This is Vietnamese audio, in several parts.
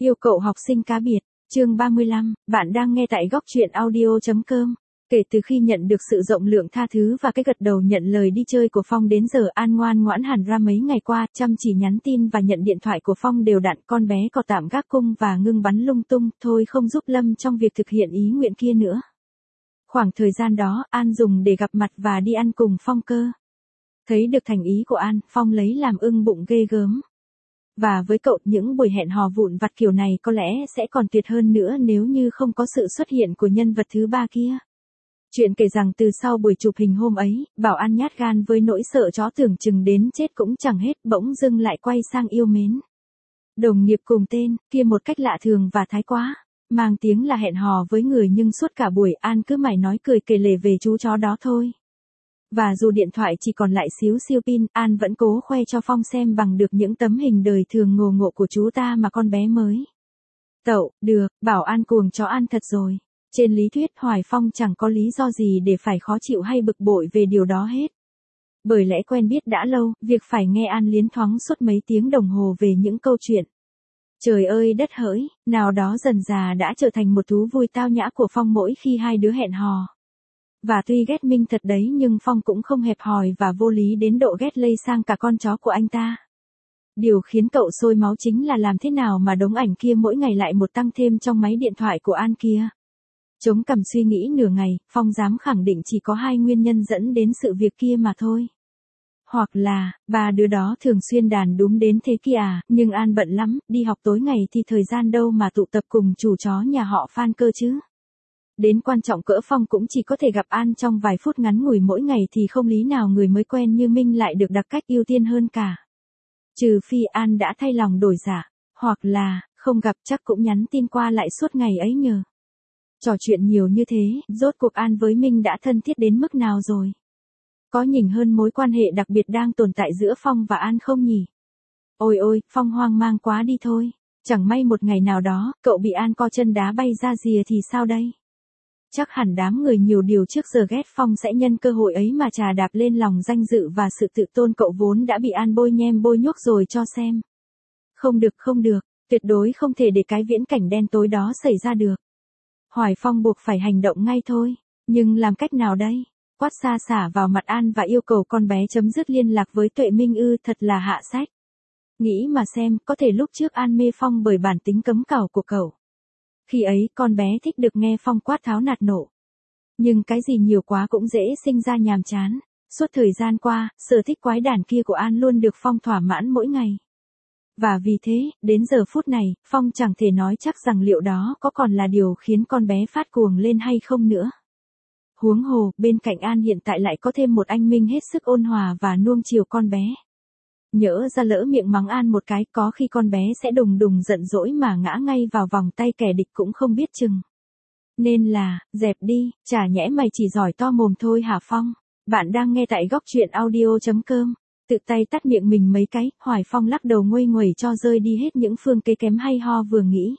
Yêu cậu học sinh cá biệt, chương 35, bạn đang nghe tại góc truyện audio.com. Kể từ khi nhận được sự rộng lượng tha thứ và cái gật đầu nhận lời đi chơi của Phong đến giờ An ngoan ngoãn hẳn ra mấy ngày qua, chăm chỉ nhắn tin và nhận điện thoại của Phong đều đặn, con bé có tạm gác cung và ngưng bắn lung tung, thôi không giúp Lâm trong việc thực hiện ý nguyện kia nữa. Khoảng thời gian đó, An dùng để gặp mặt và đi ăn cùng Phong cơ. Thấy được thành ý của An, Phong lấy làm ưng bụng ghê gớm. Và với cậu, những buổi hẹn hò vụn vặt kiểu này có lẽ sẽ còn tuyệt hơn nữa nếu như không có sự xuất hiện của nhân vật thứ ba kia. Chuyện kể rằng từ sau buổi chụp hình hôm ấy, Bảo An nhát gan với nỗi sợ chó tưởng chừng đến chết cũng chẳng hết, bỗng dưng lại quay sang yêu mến đồng nghiệp cùng tên kia một cách lạ thường và thái quá. Mang tiếng là hẹn hò với người nhưng suốt cả buổi An cứ mải nói cười kể lể về chú chó đó thôi. Và dù điện thoại chỉ còn lại xíu siêu pin, An vẫn cố khoe cho Phong xem bằng được những tấm hình đời thường ngồ ngộ của chú ta mà con bé mới tậu được. Bảo An cuồng chó An thật rồi. Trên lý thuyết Hoài Phong chẳng có lý do gì để phải khó chịu hay bực bội về điều đó hết. Bởi lẽ quen biết đã lâu, việc phải nghe An liến thoáng suốt mấy tiếng đồng hồ về những câu chuyện trời ơi đất hỡi, nào đó dần dà đã trở thành một thú vui tao nhã của Phong mỗi khi hai đứa hẹn hò. Và tuy ghét Minh thật đấy nhưng Phong cũng không hẹp hòi và vô lý đến độ ghét lây sang cả con chó của anh ta. Điều khiến cậu sôi máu chính là làm thế nào mà đống ảnh kia mỗi ngày lại một tăng thêm trong máy điện thoại của An kia. Chống cằm suy nghĩ nửa ngày, Phong dám khẳng định chỉ có hai nguyên nhân dẫn đến sự việc kia mà thôi. Hoặc là, ba đứa đó thường xuyên đàn đúm đến thế kia à, nhưng An bận lắm, đi học tối ngày thì thời gian đâu mà tụ tập cùng chủ chó nhà họ Phan cơ chứ. Đến quan trọng cỡ Phong cũng chỉ có thể gặp An trong vài phút ngắn ngủi mỗi ngày thì không lý nào người mới quen như Minh lại được đặt cách ưu tiên hơn cả. Trừ phi An đã thay lòng đổi dạ, hoặc là, không gặp chắc cũng nhắn tin qua lại suốt ngày ấy nhờ. Trò chuyện nhiều như thế, rốt cuộc An với Minh đã thân thiết đến mức nào rồi? Có nhỉnh hơn mối quan hệ đặc biệt đang tồn tại giữa Phong và An không nhỉ? Ôi ôi, Phong hoang mang quá đi thôi. Chẳng may một ngày nào đó, cậu bị An co chân đá bay ra rìa thì sao đây? Chắc hẳn đám người nhiều điều trước giờ ghét Phong sẽ nhân cơ hội ấy mà trà đạp lên lòng danh dự và sự tự tôn cậu vốn đã bị An bôi nhem bôi nhuốc rồi cho xem. Không được, tuyệt đối không thể để cái viễn cảnh đen tối đó xảy ra được. Hoài Phong buộc phải hành động ngay thôi, nhưng làm cách nào đây? Quát xa xả vào mặt An và yêu cầu con bé chấm dứt liên lạc với Tuệ Minh ư, thật là hạ sách. Nghĩ mà xem, có thể lúc trước An mê Phong bởi bản tính cấm cào của cậu. Khi ấy con bé thích được nghe Phong quát tháo nạt nộ. Nhưng cái gì nhiều quá cũng dễ sinh ra nhàm chán. Suốt thời gian qua, sở thích quái đản kia của An luôn được Phong thỏa mãn mỗi ngày. Và vì thế, đến giờ phút này, Phong chẳng thể nói chắc rằng liệu đó có còn là điều khiến con bé phát cuồng lên hay không nữa. Huống hồ, bên cạnh An hiện tại lại có thêm một anh Minh hết sức ôn hòa và nuông chiều con bé. Nhỡ ra lỡ miệng mắng An một cái, có khi con bé sẽ đùng đùng giận dỗi mà ngã ngay vào vòng tay kẻ địch cũng không biết chừng. Nên là, dẹp đi, chả nhẽ mày chỉ giỏi to mồm thôi hả Phong? Bạn đang nghe tại góc truyện audio.com. Tự tay tắt miệng mình mấy cái, Hoài Phong lắc đầu nguây nguẩy cho rơi đi hết những phương kế kém hay ho vừa nghĩ.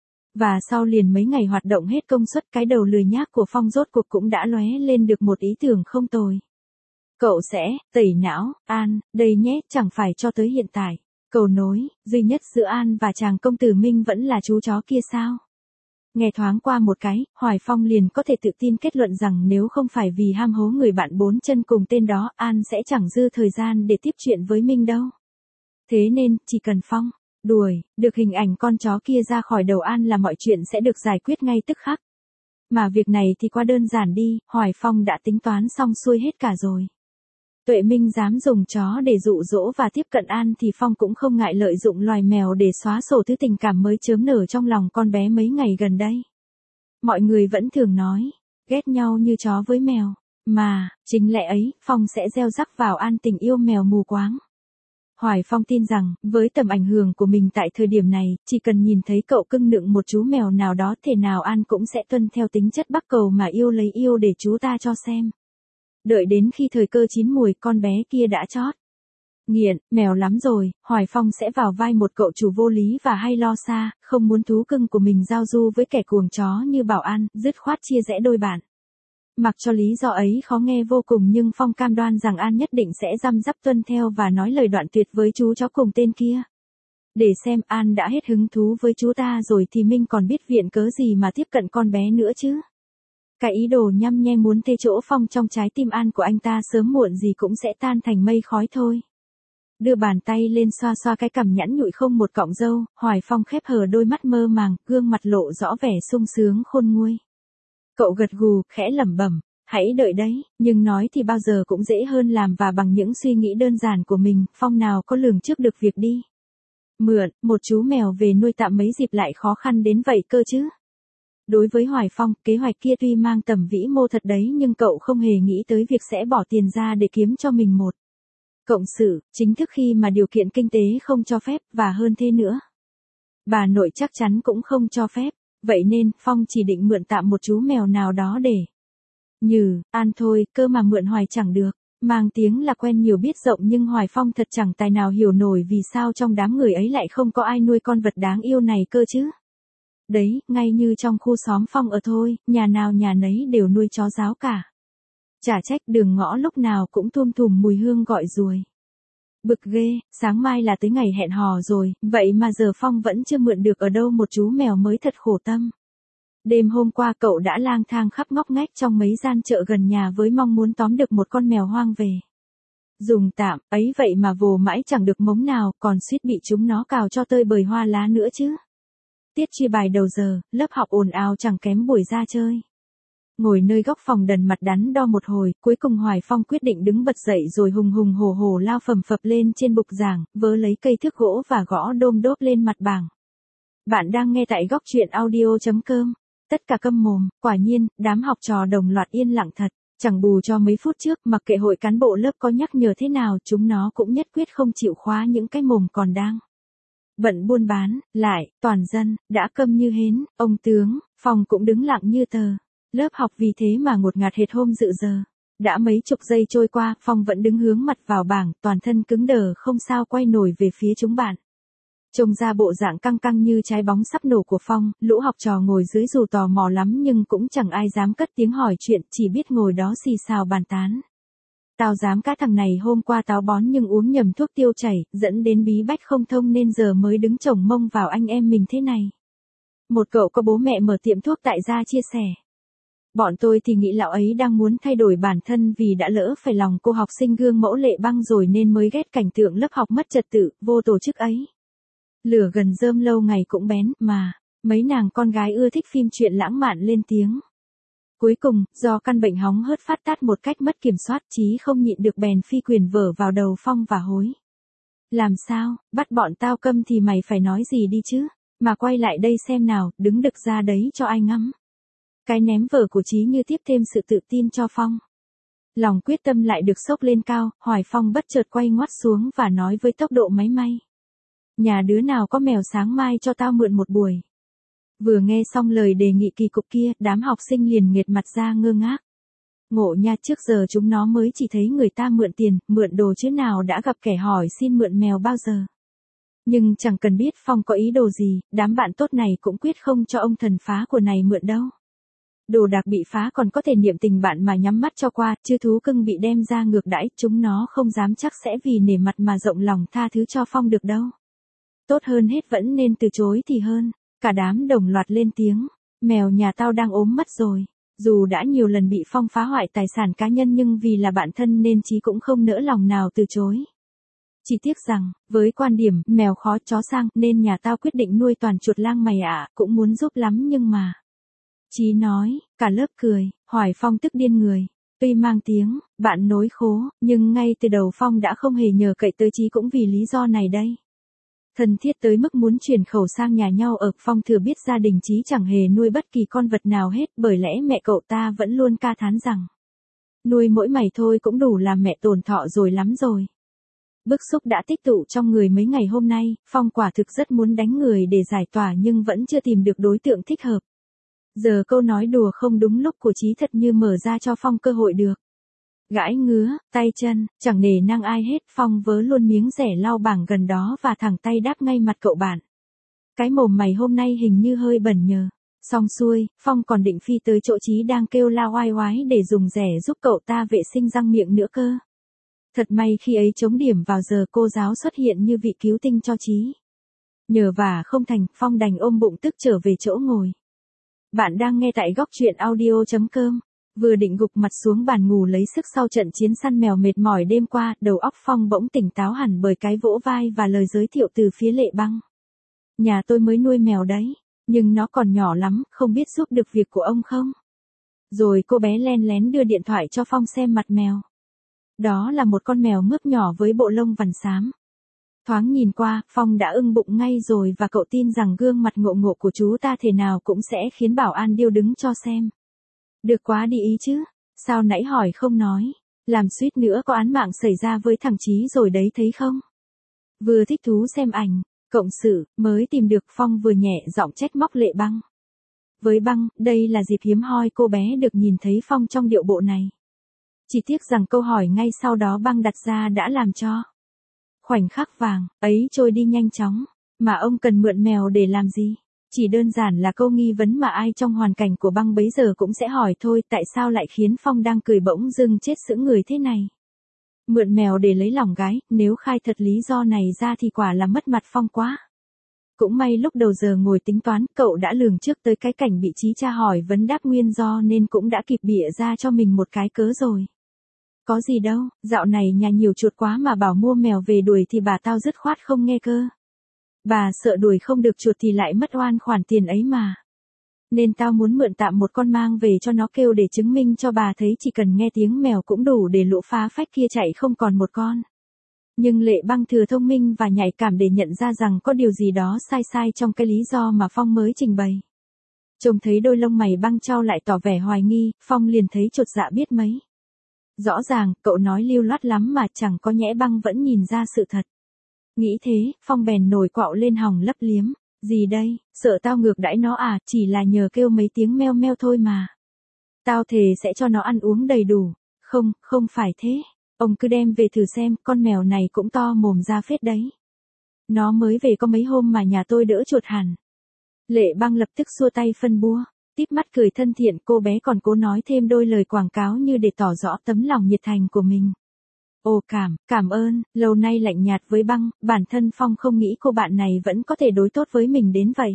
Và sau liền mấy ngày hoạt động hết công suất, cái đầu lười nhác của Phong rốt cuộc cũng đã lóe lên được một ý tưởng không tồi. Cậu sẽ tẩy não An, đây nhé, chẳng phải cho tới hiện tại. Cầu nối duy nhất giữa An và chàng công tử Minh vẫn là chú chó kia sao? Nghe thoáng qua một cái, Hoài Phong liền có thể tự tin kết luận rằng nếu không phải vì ham hố người bạn bốn chân cùng tên đó, An sẽ chẳng dư thời gian để tiếp chuyện với Minh đâu. Thế nên, chỉ cần Phong đuổi được hình ảnh con chó kia ra khỏi đầu An là mọi chuyện sẽ được giải quyết ngay tức khắc. Mà việc này thì quá đơn giản đi, Hoài Phong đã tính toán xong xuôi hết cả rồi. Tuệ Minh dám dùng chó để dụ dỗ và tiếp cận An thì Phong cũng không ngại lợi dụng loài mèo để xóa sổ thứ tình cảm mới chớm nở trong lòng con bé mấy ngày gần đây. Mọi người vẫn thường nói, ghét nhau như chó với mèo, mà, chính lẽ ấy, Phong sẽ gieo rắc vào An tình yêu mèo mù quáng. Hoài Phong tin rằng, với tầm ảnh hưởng của mình tại thời điểm này, chỉ cần nhìn thấy cậu cưng nựng một chú mèo nào đó thể nào An cũng sẽ tuân theo tính chất bắc cầu mà yêu lấy yêu để chú ta cho xem. Đợi đến khi thời cơ chín mùi, con bé kia đã chót nghiện mèo lắm rồi, Hoài Phong sẽ vào vai một cậu chủ vô lý và hay lo xa, không muốn thú cưng của mình giao du với kẻ cuồng chó như Bảo An, dứt khoát chia rẽ đôi bạn. Mặc cho lý do ấy khó nghe vô cùng nhưng Phong cam đoan rằng An nhất định sẽ răm rắp tuân theo và nói lời đoạn tuyệt với chú chó cùng tên kia. Để xem An đã hết hứng thú với chú ta rồi thì Minh còn biết viện cớ gì mà tiếp cận con bé nữa chứ. Cái ý đồ nhăm nhe muốn thê chỗ Phong trong trái tim An của anh ta sớm muộn gì cũng sẽ tan thành mây khói thôi. Đưa bàn tay lên xoa xoa cái cằm nhẵn nhụi không một cọng râu, Hoài Phong khép hờ đôi mắt mơ màng, gương mặt lộ rõ vẻ sung sướng khôn nguôi. Cậu gật gù, khẽ lẩm bẩm, hãy đợi đấy, nhưng nói thì bao giờ cũng dễ hơn làm và bằng những suy nghĩ đơn giản của mình, Phong nào có lường trước được việc đi. Mượn, một chú mèo về nuôi tạm mấy dịp lại khó khăn đến vậy cơ chứ. Đối với Hoài Phong, kế hoạch kia tuy mang tầm vĩ mô thật đấy nhưng cậu không hề nghĩ tới việc sẽ bỏ tiền ra để kiếm cho mình một cộng sự, chính thức khi mà điều kiện kinh tế không cho phép, và hơn thế nữa. Bà nội chắc chắn cũng không cho phép, vậy nên Phong chỉ định mượn tạm một chú mèo nào đó để An thôi, cơ mà mượn hoài chẳng được. Mang tiếng là quen nhiều biết rộng nhưng Hoài Phong thật chẳng tài nào hiểu nổi vì sao trong đám người ấy lại không có ai nuôi con vật đáng yêu này cơ chứ. Đấy, ngay như trong khu xóm Phong ở thôi, nhà nào nhà nấy đều nuôi chó giáo cả. Chả trách đường ngõ lúc nào cũng thum thùm mùi hương gọi ruồi. Bực ghê, sáng mai là tới ngày hẹn hò rồi, vậy mà giờ Phong vẫn chưa mượn được ở đâu một chú mèo mới, thật khổ tâm. Đêm hôm qua cậu đã lang thang khắp ngóc ngách trong mấy gian chợ gần nhà với mong muốn tóm được một con mèo hoang về dùng tạm, ấy vậy mà vồ mãi chẳng được mống nào, còn suýt bị chúng nó cào cho tơi bời hoa lá nữa chứ. Tiết chia bài đầu giờ, lớp học ồn ào chẳng kém buổi ra chơi. Ngồi nơi góc phòng đần mặt đắn đo một hồi, cuối cùng Hoài Phong quyết định đứng bật dậy rồi hùng hùng hổ hổ lao phầm phập lên trên bục giảng, vớ lấy cây thước gỗ và gõ đôm đốp lên mặt bảng. Bạn đang nghe tại góc truyện audio.com. Tất cả câm mồm, quả nhiên, đám học trò đồng loạt yên lặng thật, chẳng bù cho mấy phút trước, mặc kệ hội cán bộ lớp có nhắc nhở thế nào, chúng nó cũng nhất quyết không chịu khóa những cái mồm còn đang bận buôn bán, lại, toàn dân, đã câm như hến, ông tướng, Phong cũng đứng lặng như tờ. Lớp học vì thế mà ngột ngạt hệt hôm dự giờ. Đã mấy chục giây trôi qua, Phong vẫn đứng hướng mặt vào bảng, toàn thân cứng đờ không sao quay nổi về phía chúng bạn. Trông ra bộ dạng căng căng như trái bóng sắp nổ của Phong, lũ học trò ngồi dưới dù tò mò lắm nhưng cũng chẳng ai dám cất tiếng hỏi chuyện, chỉ biết ngồi đó xì xào bàn tán. Tao dám cá thằng này hôm qua táo bón nhưng uống nhầm thuốc tiêu chảy, dẫn đến bí bách không thông nên giờ mới đứng chồng mông vào anh em mình thế này. Một cậu có bố mẹ mở tiệm thuốc tại gia chia sẻ. Bọn tôi thì nghĩ lão ấy đang muốn thay đổi bản thân vì đã lỡ phải lòng cô học sinh gương mẫu lệ băng rồi nên mới ghét cảnh tượng lớp học mất trật tự, vô tổ chức ấy. Lửa gần rơm lâu ngày cũng bén, mà, mấy nàng con gái ưa thích phim truyện lãng mạn lên tiếng. Cuối cùng, do căn bệnh hóng hớt phát tát một cách mất kiểm soát, Chí không nhịn được bèn phi quyền vở vào đầu Phong và hối. Làm sao, bắt bọn tao câm thì mày phải nói gì đi chứ, mà quay lại đây xem nào, đứng đực ra đấy cho ai ngắm. Cái ném vở của Chí như tiếp thêm sự tự tin cho Phong. Lòng quyết tâm lại được sốc lên cao, Hoài Phong bất chợt quay ngoắt xuống và nói với tốc độ máy may. Nhà đứa nào có mèo sáng mai cho tao mượn một buổi. Vừa nghe xong lời đề nghị kỳ cục kia, đám học sinh liền nghệt mặt ra ngơ ngác. Ngộ nha, trước giờ chúng nó mới chỉ thấy người ta mượn tiền, mượn đồ chứ nào đã gặp kẻ hỏi xin mượn mèo bao giờ. Nhưng chẳng cần biết Phong có ý đồ gì, đám bạn tốt này cũng quyết không cho ông thần phá của này mượn đâu. Đồ đạc bị phá còn có thể niệm tình bạn mà nhắm mắt cho qua, chứ thú cưng bị đem ra ngược đãi, chúng nó không dám chắc sẽ vì nể mặt mà rộng lòng tha thứ cho Phong được đâu. Tốt hơn hết vẫn nên từ chối thì hơn. Cả đám đồng loạt lên tiếng, mèo nhà tao đang ốm mất rồi. Dù đã nhiều lần bị Phong phá hoại tài sản cá nhân nhưng vì là bạn thân nên Chí cũng không nỡ lòng nào từ chối. Chỉ tiếc rằng, với quan điểm mèo khó chó sang nên nhà tao quyết định nuôi toàn chuột lang mày ạ, cũng muốn giúp lắm nhưng mà. Chí nói, cả lớp cười, Hoài Phong tức điên người. Tuy mang tiếng, bạn nối khố, nhưng ngay từ đầu Phong đã không hề nhờ cậy tới Chí cũng vì lý do này đây. Thân thiết tới mức muốn chuyển khẩu sang nhà nhau ở, Phong thừa biết gia đình Chí chẳng hề nuôi bất kỳ con vật nào hết, bởi lẽ mẹ cậu ta vẫn luôn ca thán rằng nuôi mỗi mày thôi cũng đủ làm mẹ tổn thọ rồi lắm rồi. Bức xúc đã tích tụ trong người mấy ngày hôm nay, Phong quả thực rất muốn đánh người để giải tỏa nhưng vẫn chưa tìm được đối tượng thích hợp. Giờ câu nói đùa không đúng lúc của Chí thật như mở ra cho Phong cơ hội được. Gãi ngứa, tay chân, chẳng nể nang ai hết, Phong vớ luôn miếng rẻ lau bảng gần đó và thẳng tay đáp ngay mặt cậu bạn. Cái mồm mày hôm nay hình như hơi bẩn nhờ. Xong xuôi, Phong còn định phi tới chỗ Chí đang kêu la oai oái để dùng rẻ giúp cậu ta vệ sinh răng miệng nữa cơ. Thật may khi ấy chống điểm vào giờ cô giáo xuất hiện như vị cứu tinh cho Chí. Nhờ vả không thành, Phong đành ôm bụng tức trở về chỗ ngồi. Bạn đang nghe tại góc truyện audio.com. Vừa định gục mặt xuống bàn ngủ lấy sức sau trận chiến săn mèo mệt mỏi đêm qua, đầu óc Phong bỗng tỉnh táo hẳn bởi cái vỗ vai và lời giới thiệu từ phía Lệ Băng. Nhà tôi mới nuôi mèo đấy, nhưng nó còn nhỏ lắm, không biết giúp được việc của ông không? Rồi cô bé len lén đưa điện thoại cho Phong xem mặt mèo. Đó là một con mèo mướp nhỏ với bộ lông vằn xám. Thoáng nhìn qua, Phong đã ưng bụng ngay rồi và cậu tin rằng gương mặt ngộ ngộ của chú ta thể nào cũng sẽ khiến bảo an điêu đứng cho xem. Được quá đi ý chứ, sao nãy hỏi không nói, làm suýt nữa có án mạng xảy ra với thằng Chí rồi đấy thấy không? Vừa thích thú xem ảnh, cộng sự, mới tìm được Phong vừa nhẹ giọng trách móc Lệ Băng. Với Băng, đây là dịp hiếm hoi cô bé được nhìn thấy Phong trong điệu bộ này. Chỉ tiếc rằng câu hỏi ngay sau đó Băng đặt ra đã làm cho khoảnh khắc vàng ấy trôi đi nhanh chóng. Mà ông cần mượn mèo để làm gì? Chỉ đơn giản là câu nghi vấn mà ai trong hoàn cảnh của Băng bấy giờ cũng sẽ hỏi thôi, tại sao lại khiến Phong đang cười bỗng dưng chết sững người thế này? Mượn mèo để lấy lòng gái, nếu khai thật lý do này ra thì quả là mất mặt Phong quá. Cũng may lúc đầu giờ ngồi tính toán, cậu đã lường trước tới cái cảnh bị Chí cha hỏi vấn đáp nguyên do nên cũng đã kịp bịa ra cho mình một cái cớ rồi. Có gì đâu, dạo này nhà nhiều chuột quá mà bảo mua mèo về đuổi thì bà tao dứt khoát không nghe cơ. Bà sợ đuổi không được chuột thì lại mất oan khoản tiền ấy mà. Nên tao muốn mượn tạm một con mang về cho nó kêu để chứng minh cho bà thấy chỉ cần nghe tiếng mèo cũng đủ để lũ phá phách kia chạy không còn một con. Nhưng Lệ Băng thừa thông minh và nhạy cảm để nhận ra rằng có điều gì đó sai sai trong cái lý do mà Phong mới trình bày. Trông thấy đôi lông mày Băng trao lại tỏ vẻ hoài nghi, Phong liền thấy chột dạ biết mấy. Rõ ràng, cậu nói lưu loát lắm mà chẳng có nhẽ Băng vẫn nhìn ra sự thật. Nghĩ thế, Phong bèn nổi quạo lên hòng lấp liếm. Gì đây, sợ tao ngược đãi nó à, chỉ là nhờ kêu mấy tiếng meo meo thôi mà. Tao thề sẽ cho nó ăn uống đầy đủ. Không, không phải thế. Ông cứ đem về thử xem, con mèo này cũng to mồm ra phết đấy. Nó mới về có mấy hôm mà nhà tôi đỡ chuột hẳn. Lệ Băng lập tức xua tay phân bua, tít mắt cười thân thiện, cô bé còn cố nói thêm đôi lời quảng cáo như để tỏ rõ tấm lòng nhiệt thành của mình. Ồ cảm ơn, lâu nay lạnh nhạt với Băng, bản thân Phong không nghĩ cô bạn này vẫn có thể đối tốt với mình đến vậy.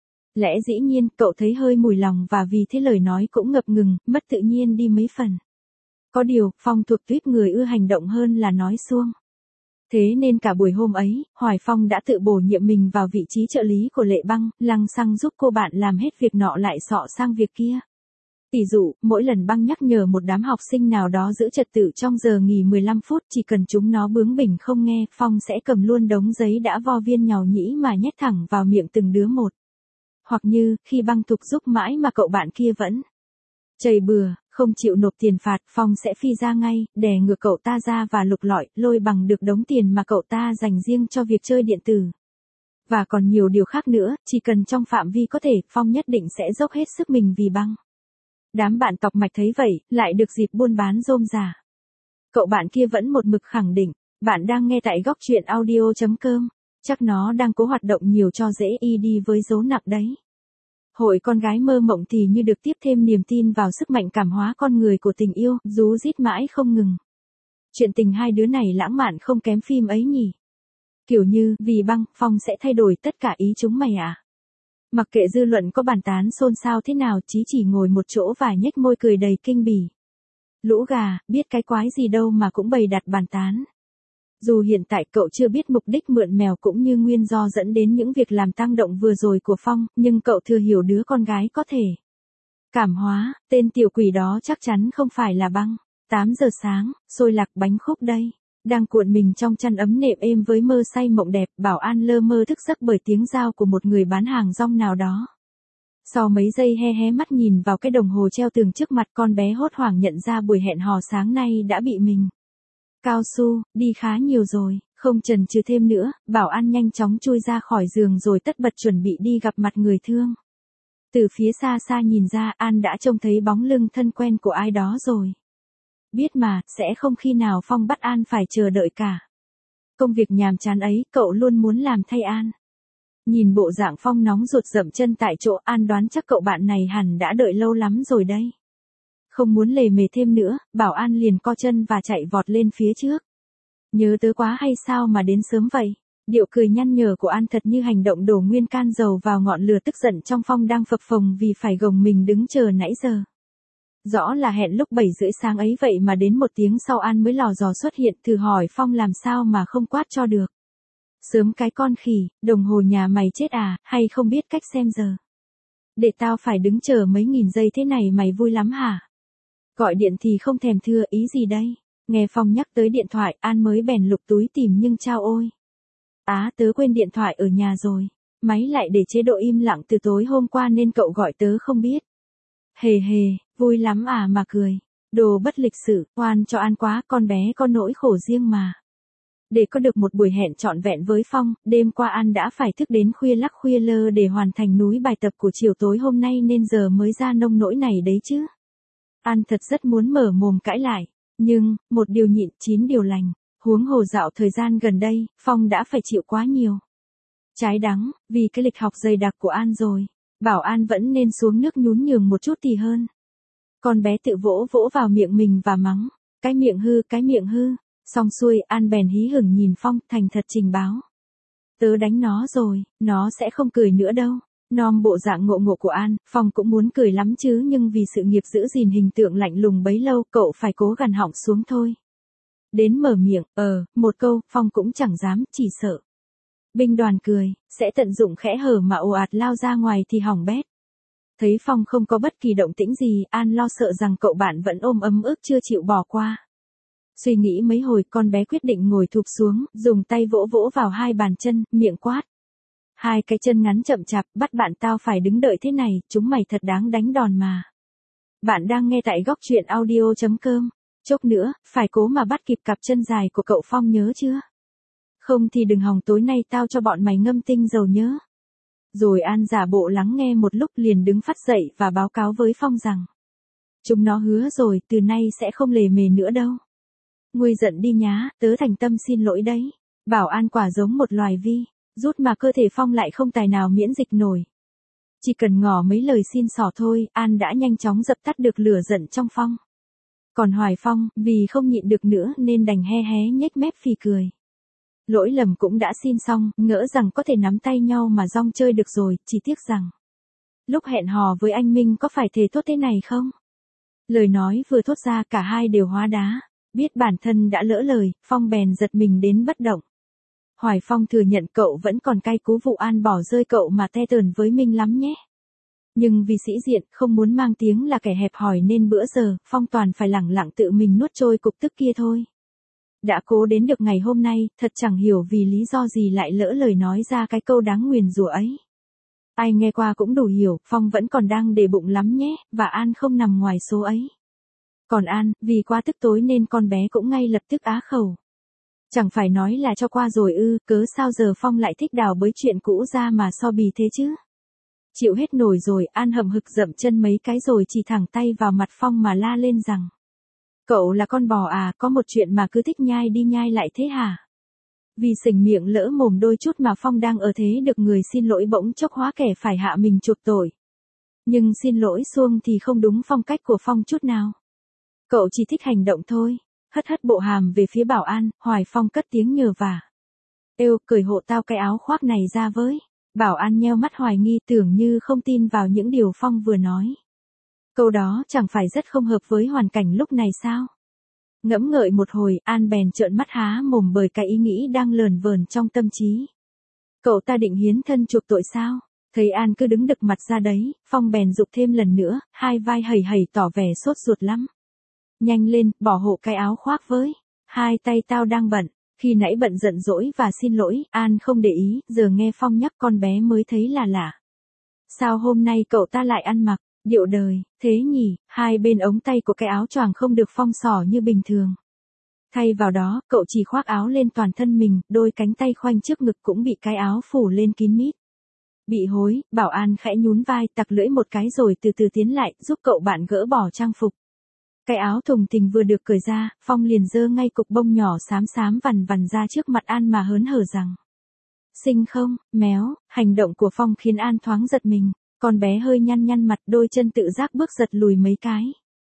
Lẽ dĩ nhiên, cậu thấy hơi mùi lòng và vì thế lời nói cũng ngập ngừng, mất tự nhiên đi mấy phần. Có điều, Phong thuộc tuýp người ưa hành động hơn là nói suông. Thế nên cả buổi hôm ấy, Hoài Phong đã tự bổ nhiệm mình vào vị trí trợ lý của Lệ Băng, lăng xăng giúp cô bạn làm hết việc nọ lại xọ sang việc kia. Tỷ dụ, mỗi lần Băng nhắc nhở một đám học sinh nào đó giữ trật tự trong giờ nghỉ 15 phút, chỉ cần chúng nó bướng bỉnh không nghe, Phong sẽ cầm luôn đống giấy đã vo viên nhàu nhĩ mà nhét thẳng vào miệng từng đứa một. Hoặc như, khi Băng thục giúp mãi mà cậu bạn kia vẫn chầy bừa, không chịu nộp tiền phạt, Phong sẽ phi ra ngay, đè ngược cậu ta ra và lục lọi, lôi bằng được đống tiền mà cậu ta dành riêng cho việc chơi điện tử. Và còn nhiều điều khác nữa, chỉ cần trong phạm vi có thể, Phong nhất định sẽ dốc hết sức mình vì Băng. Đám bạn tọc mạch thấy vậy, lại được dịp buôn bán rôm rả. Cậu bạn kia vẫn một mực khẳng định, bạn đang nghe tại góc truyện audio.com, chắc nó đang cố hoạt động nhiều cho dễ y đi với dấu nặng đấy. Hội con gái mơ mộng thì như được tiếp thêm niềm tin vào sức mạnh cảm hóa con người của tình yêu, rú rít mãi không ngừng. Chuyện tình hai đứa này lãng mạn không kém phim ấy nhỉ. Kiểu như, vì Băng, Phong sẽ thay đổi tất cả ý chúng mày à? Mặc kệ dư luận có bàn tán xôn xao thế nào, Chí chỉ ngồi một chỗ và nhếch môi cười đầy kinh bỉ. Lũ gà, biết cái quái gì đâu mà cũng bày đặt bàn tán. Dù hiện tại cậu chưa biết mục đích mượn mèo cũng như nguyên do dẫn đến những việc làm tăng động vừa rồi của Phong, nhưng cậu thừa hiểu đứa con gái có thể cảm hóa, tên tiểu quỷ đó chắc chắn không phải là Băng. 8 giờ sáng, xôi lạc bánh khúc đây. Đang cuộn mình trong chăn ấm nệm êm với mơ say mộng đẹp, bảo an lơ mơ thức giấc bởi tiếng rao của một người bán hàng rong nào đó. Sau mấy giây hé mắt nhìn vào cái đồng hồ treo tường trước mặt, con bé hốt hoảng nhận ra buổi hẹn hò sáng nay đã bị mình cao su đi khá nhiều rồi, không chần chừ thêm nữa, bảo an nhanh chóng chui ra khỏi giường rồi tất bật chuẩn bị đi gặp mặt người thương. Từ phía xa xa nhìn ra, An đã trông thấy bóng lưng thân quen của ai đó rồi. Biết mà, sẽ không khi nào Phong bắt An phải chờ đợi cả. Công việc nhàm chán ấy, cậu luôn muốn làm thay An. Nhìn bộ dạng Phong nóng ruột dậm chân tại chỗ, An đoán chắc cậu bạn này hẳn đã đợi lâu lắm rồi đây. Không muốn lề mề thêm nữa, bảo An liền co chân và chạy vọt lên phía trước. Nhớ tớ quá hay sao mà đến sớm vậy? Điệu cười nhăn nhở của An thật như hành động đổ nguyên can dầu vào ngọn lửa tức giận trong Phong đang phập phồng vì phải gồng mình đứng chờ nãy giờ. Rõ là hẹn lúc 7 rưỡi sáng ấy vậy mà đến 1 tiếng sau An mới lò dò xuất hiện, thử hỏi Phong làm sao mà không quát cho được. Sớm cái con khỉ, đồng hồ nhà mày chết à, hay không biết cách xem giờ. Để tao phải đứng chờ mấy nghìn giây thế này mày vui lắm hả? Gọi điện thì không thèm thưa, ý gì đây? Nghe Phong nhắc tới điện thoại, An mới bèn lục túi tìm nhưng chao ôi. Tớ quên điện thoại ở nhà rồi. Máy lại để chế độ im lặng từ tối hôm qua nên cậu gọi tớ không biết. Hề hề, vui lắm à mà cười. Đồ bất lịch sự, oan cho An quá, con bé có nỗi khổ riêng mà. Để có được một buổi hẹn trọn vẹn với Phong, đêm qua An đã phải thức đến khuya lắc khuya lơ để hoàn thành núi bài tập của chiều tối hôm nay nên giờ mới ra nông nỗi này đấy chứ. An thật rất muốn mở mồm cãi lại, nhưng, một điều nhịn 9 điều lành, huống hồ dạo thời gian gần đây, Phong đã phải chịu quá nhiều. Trái đắng, vì cái lịch học dày đặc của An rồi, bảo An vẫn nên xuống nước nhún nhường một chút thì hơn. Con bé tự vỗ vỗ vào miệng mình và mắng, cái miệng hư. Xong xuôi, An bèn hí hửng nhìn Phong, thành thật trình báo. Tớ đánh nó rồi, nó sẽ không cười nữa đâu. Nom bộ dạng ngộ ngộ của An, Phong cũng muốn cười lắm chứ nhưng vì sự nghiệp giữ gìn hình tượng lạnh lùng bấy lâu, cậu phải cố gằn họng xuống thôi. Đến mở miệng, một câu, Phong cũng chẳng dám, chỉ sợ. Binh đoàn cười, sẽ tận dụng khẽ hở mà ồ ạt lao ra ngoài thì hỏng bét. Thấy Phong không có bất kỳ động tĩnh gì, An lo sợ rằng cậu bạn vẫn ôm ấm ức chưa chịu bỏ qua. Suy nghĩ mấy hồi, con bé quyết định ngồi thụp xuống, dùng tay vỗ vỗ vào hai bàn chân, miệng quát. Hai cái chân ngắn chậm chạp, bắt bạn tao phải đứng đợi thế này, chúng mày thật đáng đánh đòn mà. Bạn đang nghe tại góc truyện audio.com. Chốc nữa, phải cố mà bắt kịp cặp chân dài của cậu Phong nhớ chưa? Không thì đừng hòng tối nay tao cho bọn mày ngâm tinh dầu nhớ. Rồi An giả bộ lắng nghe một lúc liền đứng phắt dậy và báo cáo với Phong rằng. Chúng nó hứa rồi, từ nay sẽ không lề mề nữa đâu. Nguôi giận đi nhá, tớ thành tâm xin lỗi đấy. Bảo An quả giống một loài vi, rút mà cơ thể Phong lại không tài nào miễn dịch nổi. Chỉ cần ngỏ mấy lời xin xỏ thôi, An đã nhanh chóng dập tắt được lửa giận trong Phong. Còn Hoài Phong, vì không nhịn được nữa nên đành he hé nhếch mép phì cười. Lỗi lầm cũng đã xin xong, ngỡ rằng có thể nắm tay nhau mà rong chơi được rồi, chỉ tiếc rằng. Lúc hẹn hò với anh Minh có phải thề thốt thế này không? Lời nói vừa thốt ra cả hai đều hóa đá. Biết bản thân đã lỡ lời, Phong bèn giật mình đến bất động. Hoài Phong thừa nhận cậu vẫn còn cay cú vụ An bỏ rơi cậu mà te tởn với Minh lắm nhé. Nhưng vì sĩ diện, không muốn mang tiếng là kẻ hẹp hòi nên bữa giờ, Phong toàn phải lẳng lặng tự mình nuốt trôi cục tức kia thôi. Đã cố đến được ngày hôm nay, thật chẳng hiểu vì lý do gì lại lỡ lời nói ra cái câu đáng nguyền rủa ấy. Ai nghe qua cũng đủ hiểu, Phong vẫn còn đang để bụng lắm nhé, và An không nằm ngoài số ấy. Còn An, vì quá tức tối nên con bé cũng ngay lập tức á khẩu. Chẳng phải nói là cho qua rồi ư, cớ sao giờ Phong lại thích đào bới chuyện cũ ra mà so bì thế chứ? Chịu hết nổi rồi, An hậm hực dậm chân mấy cái rồi chỉ thẳng tay vào mặt Phong mà la lên rằng. Cậu là con bò à, có một chuyện mà cứ thích nhai đi nhai lại thế hả? Vì sình miệng lỡ mồm đôi chút mà Phong đang ở thế được người xin lỗi bỗng chốc hóa kẻ phải hạ mình chuộc tội. Nhưng xin lỗi xuông thì không đúng phong cách của Phong chút nào. Cậu chỉ thích hành động thôi. Hất hất bộ hàm về phía Bảo An, Hoài Phong cất tiếng nhờ vả. Êu, cởi hộ tao cái áo khoác này ra với. Bảo An nheo mắt hoài nghi tưởng như không tin vào những điều Phong vừa nói. Câu đó chẳng phải rất không hợp với hoàn cảnh lúc này sao? Ngẫm ngợi một hồi, An bèn trợn mắt há mồm bởi cái ý nghĩ đang lờn vờn trong tâm trí. Cậu ta định hiến thân chuộc tội sao? Thấy An cứ đứng đực mặt ra đấy, Phong bèn giục thêm lần nữa, hai vai hầy hầy tỏ vẻ sốt ruột lắm. Nhanh lên, bỏ hộ cái áo khoác với. Hai tay tao đang bận. Khi nãy bận giận dỗi và xin lỗi, An không để ý, giờ nghe Phong nhắc con bé mới thấy là lạ. Sao hôm nay cậu ta lại ăn mặc, điệu đời, thế nhỉ, hai bên ống tay của cái áo choàng không được phong xỏ như bình thường. Thay vào đó, cậu chỉ khoác áo lên toàn thân mình, đôi cánh tay khoanh trước ngực cũng bị cái áo phủ lên kín mít. Bị hối, Bảo An khẽ nhún vai, tặc lưỡi một cái rồi từ từ tiến lại, giúp cậu bạn gỡ bỏ trang phục. Cái áo thùng thình vừa được cởi ra, Phong liền giơ ngay cục bông nhỏ xám xám vằn vằn ra trước mặt An mà hớn hở rằng. Xinh không, méo, hành động của Phong khiến An thoáng giật mình, con bé hơi nhăn nhăn mặt đôi chân tự giác bước giật lùi mấy cái.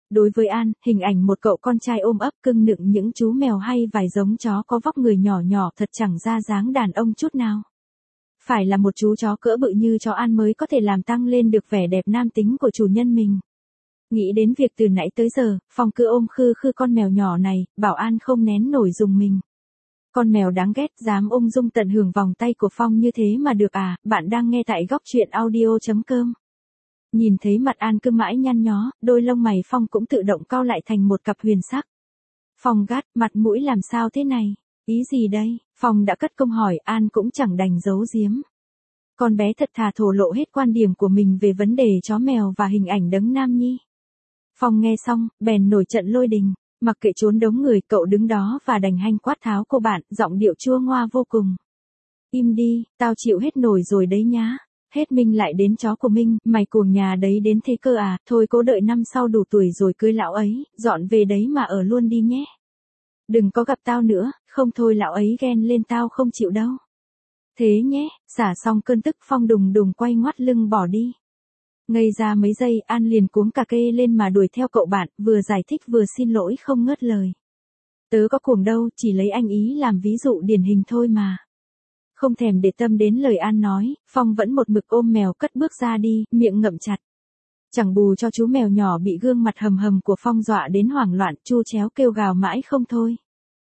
Đối với An, hình ảnh một cậu con trai ôm ấp cưng nựng những chú mèo hay vài giống chó có vóc người nhỏ nhỏ thật chẳng ra dáng đàn ông chút nào. Phải là một chú chó cỡ bự như chó An mới có thể làm tăng lên được vẻ đẹp nam tính của chủ nhân mình. Nghĩ đến việc từ nãy tới giờ, Phong cứ ôm khư khư con mèo nhỏ này, bảo An không nén nổi dùng mình. Con mèo đáng ghét dám ung dung tận hưởng vòng tay của Phong như thế mà được à, bạn đang nghe tại góc truyện audio.com. Nhìn thấy mặt An cứ mãi nhăn nhó, đôi lông mày Phong cũng tự động cau lại thành một cặp huyền sắc. Phong gắt, mặt mũi làm sao thế này? Ý gì đây? Phong đã cất công hỏi, An cũng chẳng đành giấu giếm. Con bé thật thà thổ lộ hết quan điểm của mình về vấn đề chó mèo và hình ảnh đấng nam nhi. Phong nghe xong, bèn nổi trận lôi đình, mặc kệ trốn đống người, cậu đứng đó và đành hanh quát tháo cô bạn, giọng điệu chua ngoa vô cùng. Im đi, tao chịu hết nổi rồi đấy nhá. Hết Minh lại đến chó của Minh, mày cuồng nhà đấy đến thế cơ à, thôi cố đợi năm sau đủ tuổi rồi cưới lão ấy, dọn về đấy mà ở luôn đi nhé. Đừng có gặp tao nữa, không thôi lão ấy ghen lên tao không chịu đâu. Thế nhé, xả xong cơn tức Phong đùng đùng quay ngoắt lưng bỏ đi. Ngây ra mấy giây, An liền cuống cà kê lên mà đuổi theo cậu bạn, vừa giải thích vừa xin lỗi không ngớt lời. Tớ có cuồng đâu, chỉ lấy anh ý làm ví dụ điển hình thôi mà. Không thèm để tâm đến lời An nói, Phong vẫn một mực ôm mèo cất bước ra đi, miệng ngậm chặt. Chẳng bù cho chú mèo nhỏ bị gương mặt hầm hầm của Phong dọa đến hoảng loạn, chu chéo kêu gào mãi không thôi.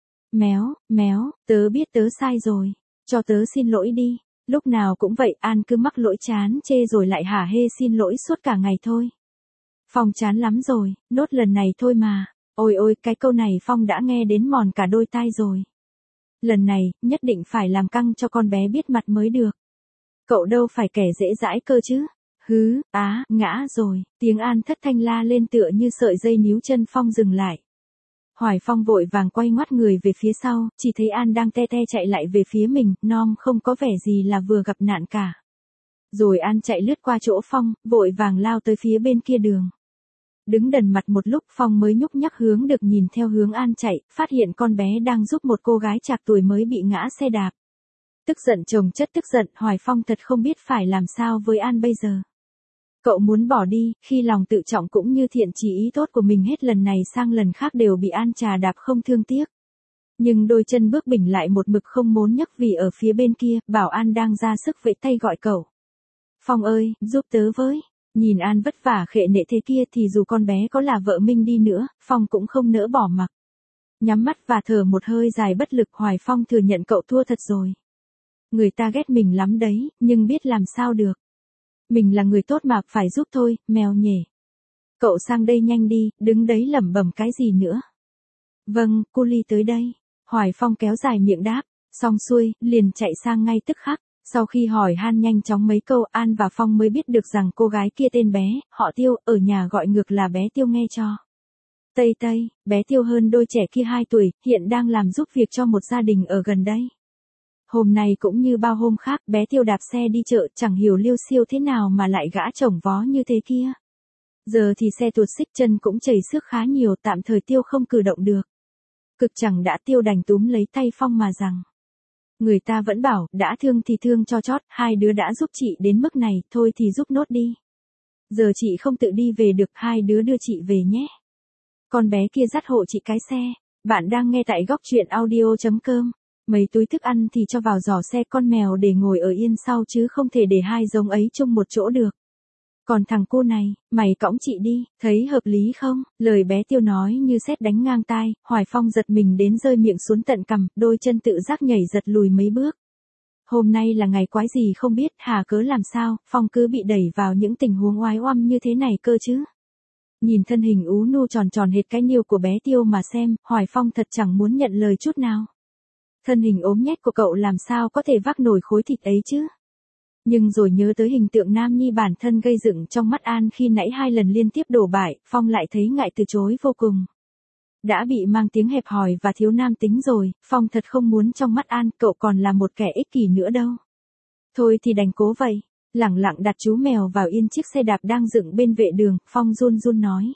Méo, tớ biết tớ sai rồi, cho tớ xin lỗi đi. Lúc nào cũng vậy, An cứ mắc lỗi chán chê rồi lại hả hê xin lỗi suốt cả ngày thôi. Phong chán lắm rồi, nốt lần này thôi mà. Ôi ôi, cái câu này Phong đã nghe đến mòn cả đôi tai rồi. Lần này, nhất định phải làm căng cho con bé biết mặt mới được. Cậu đâu phải kẻ dễ dãi cơ chứ. Ngã rồi, tiếng An thất thanh la lên tựa như sợi dây níu chân Phong dừng lại. Hoài Phong vội vàng quay ngoắt người về phía sau, chỉ thấy An đang te te chạy lại về phía mình, không có vẻ gì là vừa gặp nạn cả. Rồi An chạy lướt qua chỗ Phong, vội vàng lao tới phía bên kia đường. Đứng đần mặt một lúc Phong mới nhúc nhắc hướng được nhìn theo hướng An chạy, phát hiện con bé đang giúp một cô gái trạc tuổi mới bị ngã xe đạp. Tức giận chồng chất tức giận, Hoài Phong thật không biết phải làm sao với An bây giờ. Cậu muốn bỏ đi, khi lòng tự trọng cũng như thiện chí ý tốt của mình hết lần này sang lần khác đều bị An chà đạp không thương tiếc. Nhưng đôi chân bước bỉnh lại một mực không muốn nhấc vì ở phía bên kia, bảo An đang ra sức vẫy tay gọi cậu. Phong ơi, giúp tớ với. Nhìn An vất vả khệ nệ thế kia thì dù con bé có là vợ Minh đi nữa, Phong cũng không nỡ bỏ mặc. Nhắm mắt và thở một hơi dài bất lực, Hoài Phong thừa nhận cậu thua thật rồi. Người ta ghét mình lắm đấy, nhưng biết làm sao được. Mình là người tốt mà, phải giúp thôi, mèo nhỉ. Cậu sang đây nhanh đi, đứng đấy lẩm bẩm cái gì nữa. Vâng, cu ly tới đây. Hoài Phong kéo dài miệng đáp, xong xuôi, liền chạy sang ngay tức khắc. Sau khi hỏi han nhanh chóng mấy câu, An và Phong mới biết được rằng cô gái kia tên bé, họ Tiêu, ở nhà gọi ngược là bé Tiêu nghe cho. Tây, bé Tiêu hơn đôi trẻ kia 2 tuổi, hiện đang làm giúp việc cho một gia đình ở gần đây. Hôm nay cũng như bao hôm khác, bé Tiêu đạp xe đi chợ, chẳng hiểu liêu xiêu thế nào mà lại gã chồng vó như thế kia. Giờ thì xe tuột xích chân cũng chảy xước khá nhiều, tạm thời Tiêu không cử động được. Cực chẳng đã, Tiêu đành túm lấy tay Phong mà rằng. Người ta vẫn bảo, đã thương thì thương cho chót, hai đứa đã giúp chị đến mức này, thôi thì giúp nốt đi. Giờ chị không tự đi về được, hai đứa đưa chị về nhé. Con bé kia dắt hộ chị cái xe. Bạn đang nghe tại góc truyện audio.com. Mấy túi thức ăn thì cho vào giỏ xe, con mèo để ngồi ở yên sau chứ không thể để hai giống ấy chung một chỗ được. Còn thằng cô này, mày cõng chị đi, thấy hợp lý không? Lời bé Tiêu nói như sét đánh ngang tai, Hoài Phong giật mình đến rơi miệng xuống tận cằm, đôi chân tự giác nhảy giật lùi mấy bước. Hôm nay là ngày quái gì không biết, hà cớ làm sao, Phong cứ bị đẩy vào những tình huống oái oăm như thế này cơ chứ. Nhìn thân hình ú nu tròn tròn hệt cái niêu của bé Tiêu mà xem, Hoài Phong thật chẳng muốn nhận lời chút nào. Thân hình ốm nhách của cậu làm sao có thể vác nổi khối thịt ấy chứ? Nhưng rồi nhớ tới hình tượng nam nhi bản thân gây dựng trong mắt An khi nãy 2 lần liên tiếp đổ bại, Phong lại thấy ngại từ chối vô cùng. Đã bị mang tiếng hẹp hòi và thiếu nam tính rồi, Phong thật không muốn trong mắt An cậu còn là một kẻ ích kỷ nữa đâu. Thôi thì đành cố vậy. Lẳng lặng đặt chú mèo vào yên chiếc xe đạp đang dựng bên vệ đường, Phong run run nói.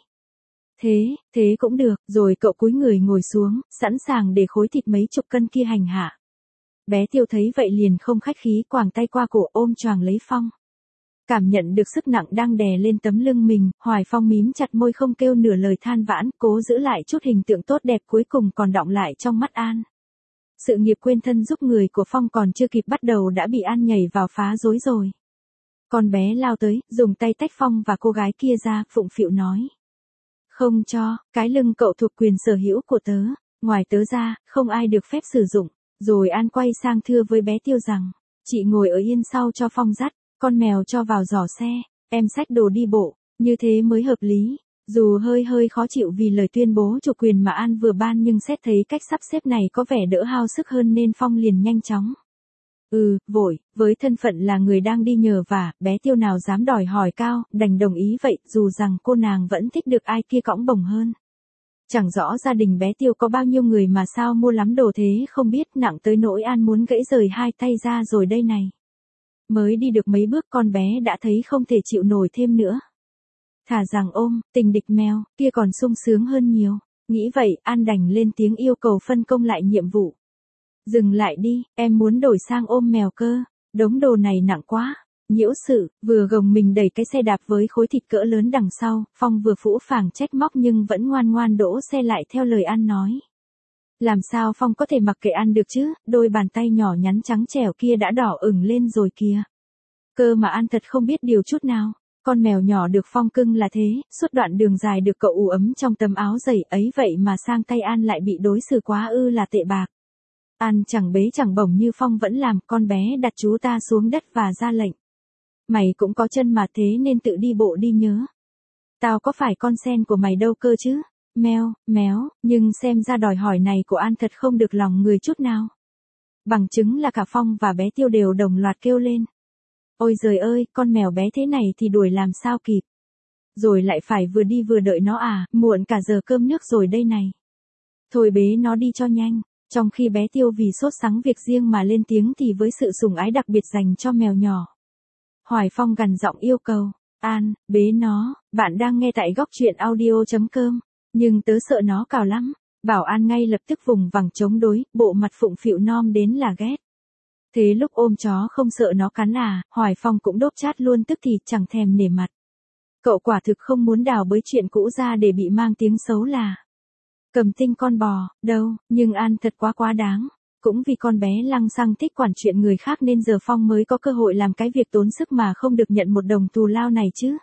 Thế cũng được, rồi cậu cúi người ngồi xuống, sẵn sàng để khối thịt mấy chục cân kia hành hạ. Bé Tiêu thấy vậy liền không khách khí, quàng tay qua cổ ôm choàng lấy Phong. Cảm nhận được sức nặng đang đè lên tấm lưng mình, Hoài Phong mím chặt môi không kêu nửa lời than vãn, cố giữ lại chút hình tượng tốt đẹp cuối cùng còn đọng lại trong mắt An. Sự nghiệp quên thân giúp người của Phong còn chưa kịp bắt đầu đã bị An nhảy vào phá rối rồi. Con bé lao tới, dùng tay tách Phong và cô gái kia ra, phụng phịu nói. Không cho, cái lưng cậu thuộc quyền sở hữu của tớ, ngoài tớ ra, không ai được phép sử dụng. Rồi An quay sang thưa với bé Tiêu rằng, chị ngồi ở yên sau cho Phong dắt, con mèo cho vào giỏ xe, em xách đồ đi bộ, như thế mới hợp lý. Dù hơi khó chịu vì lời tuyên bố chủ quyền mà An vừa ban nhưng xét thấy cách sắp xếp này có vẻ đỡ hao sức hơn nên Phong liền nhanh chóng. Vội, với thân phận là người đang đi nhờ vả, bé Tiêu nào dám đòi hỏi cao, đành đồng ý vậy, dù rằng cô nàng vẫn thích được ai kia cõng bồng hơn. Chẳng rõ gia đình bé Tiêu có bao nhiêu người mà sao mua lắm đồ thế không biết, nặng tới nỗi An muốn gãy rời hai tay ra rồi đây này. Mới đi được mấy bước con bé đã thấy không thể chịu nổi thêm nữa. Thà rằng ôm, tình địch mèo, kia còn sung sướng hơn nhiều. Nghĩ vậy, An đành lên tiếng yêu cầu phân công lại nhiệm vụ. Dừng lại đi, em muốn đổi sang ôm mèo cơ, đống đồ này nặng quá. Nhiễu sự, vừa gồng mình đẩy cái xe đạp với khối thịt cỡ lớn đằng sau, Phong vừa phũ phàng trách móc nhưng vẫn ngoan ngoan đỗ xe lại theo lời An nói. Làm sao Phong có thể mặc kệ An được chứ, đôi bàn tay nhỏ nhắn trắng trẻo kia đã đỏ ửng lên rồi kìa. Cơ mà An thật không biết điều chút nào. Con mèo nhỏ được Phong cưng là thế, suốt đoạn đường dài được cậu ủ ấm trong tấm áo dày ấy vậy mà sang tay An lại bị đối xử quá là tệ bạc. An chẳng bế chẳng bổng như Phong vẫn làm, con bé đặt chú ta xuống đất và ra lệnh. Mày cũng có chân mà thế nên tự đi bộ đi nhớ. Tao có phải con sen của mày đâu cơ chứ. Méo, nhưng xem ra đòi hỏi này của An thật không được lòng người chút nào. Bằng chứng là cả Phong và bé Tiêu đều đồng loạt kêu lên. Ôi giời ơi, con mèo bé thế này thì đuổi làm sao kịp. Rồi lại phải vừa đi vừa đợi nó à, muộn cả giờ cơm nước rồi đây này. Thôi bế nó đi cho nhanh. Trong khi bé Tiêu vì sốt sắng việc riêng mà lên tiếng thì với sự sủng ái đặc biệt dành cho mèo nhỏ. Hoài Phong gằn giọng yêu cầu, An, bế nó, bạn đang nghe tại góc truyện audio.com, nhưng tớ sợ nó cào lắm, bảo An ngay lập tức vùng vằng chống đối, bộ mặt phụng phịu nom đến là ghét. Thế lúc ôm chó không sợ nó cắn à, Hoài Phong cũng đốp chát luôn tức thì chẳng thèm nể mặt. Cậu quả thực không muốn đào bới chuyện cũ ra để bị mang tiếng xấu là cầm tinh con bò, đâu, nhưng An thật quá đáng. Cũng vì con bé lăng xăng thích quản chuyện người khác nên giờ Phong mới có cơ hội làm cái việc tốn sức mà không được nhận một đồng thù lao này chứ.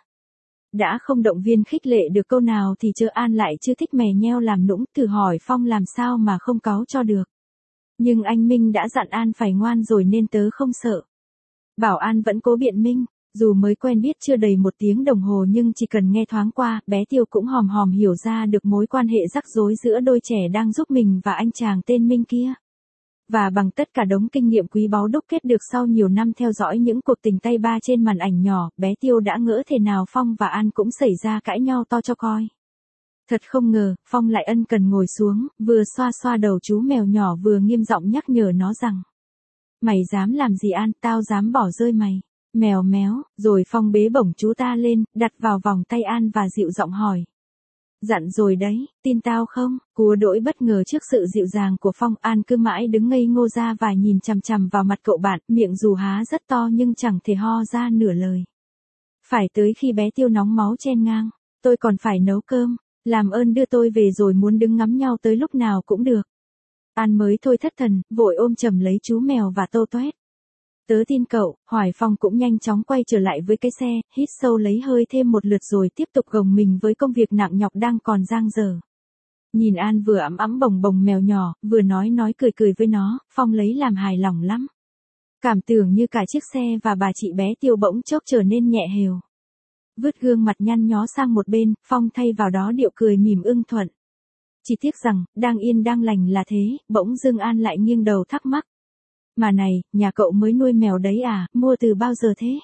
Đã không động viên khích lệ được câu nào thì chớ An lại chưa thích mè nheo làm nũng, thử hỏi Phong làm sao mà không cáu cho được. Nhưng anh Minh đã dặn An phải ngoan rồi nên tớ không sợ. Bảo An vẫn cố biện minh, dù mới quen biết chưa đầy 1 tiếng đồng hồ nhưng chỉ cần nghe thoáng qua, bé Tiêu cũng hòm hòm hiểu ra được mối quan hệ rắc rối giữa đôi trẻ đang giúp mình và anh chàng tên Minh kia. Và bằng tất cả đống kinh nghiệm quý báu đúc kết được sau nhiều năm theo dõi những cuộc tình tay ba trên màn ảnh nhỏ, bé Tiêu đã ngỡ thế nào Phong và An cũng xảy ra cãi nhau to cho coi. Thật không ngờ, Phong lại ân cần ngồi xuống, vừa xoa xoa đầu chú mèo nhỏ vừa nghiêm giọng nhắc nhở nó rằng. Mày dám làm gì An, tao dám bỏ rơi mày. Mèo méo, rồi Phong bế bổng chú ta lên, đặt vào vòng tay An và dịu giọng hỏi. Dặn rồi đấy, tin tao không? Cúa đỗi bất ngờ trước sự dịu dàng của Phong, An cứ mãi đứng ngây ngô ra và nhìn chằm chằm vào mặt cậu bạn, miệng dù há rất to nhưng chẳng thể ho ra nửa lời. Phải tới khi bé Tiêu nóng máu chen ngang, tôi còn phải nấu cơm, làm ơn đưa tôi về rồi muốn đứng ngắm nhau tới lúc nào cũng được. An mới thôi thất thần, vội ôm chầm lấy chú mèo và tô toét. Tớ tin cậu, Hoài Phong cũng nhanh chóng quay trở lại với cái xe, hít sâu lấy hơi thêm một lượt rồi tiếp tục gồng mình với công việc nặng nhọc đang còn dang dở. Nhìn An vừa ẵm bồng bồng mèo nhỏ, vừa nói cười với nó, Phong lấy làm hài lòng lắm. Cảm tưởng như cả chiếc xe và bà chị bé Tiêu bỗng chốc trở nên nhẹ hều. Vứt gương mặt nhăn nhó sang một bên, Phong thay vào đó điệu cười mỉm ưng thuận. Chỉ tiếc rằng, đang yên đang lành là thế, bỗng dưng An lại nghiêng đầu thắc mắc. Mà này, nhà cậu mới nuôi mèo đấy à, mua từ bao giờ thế?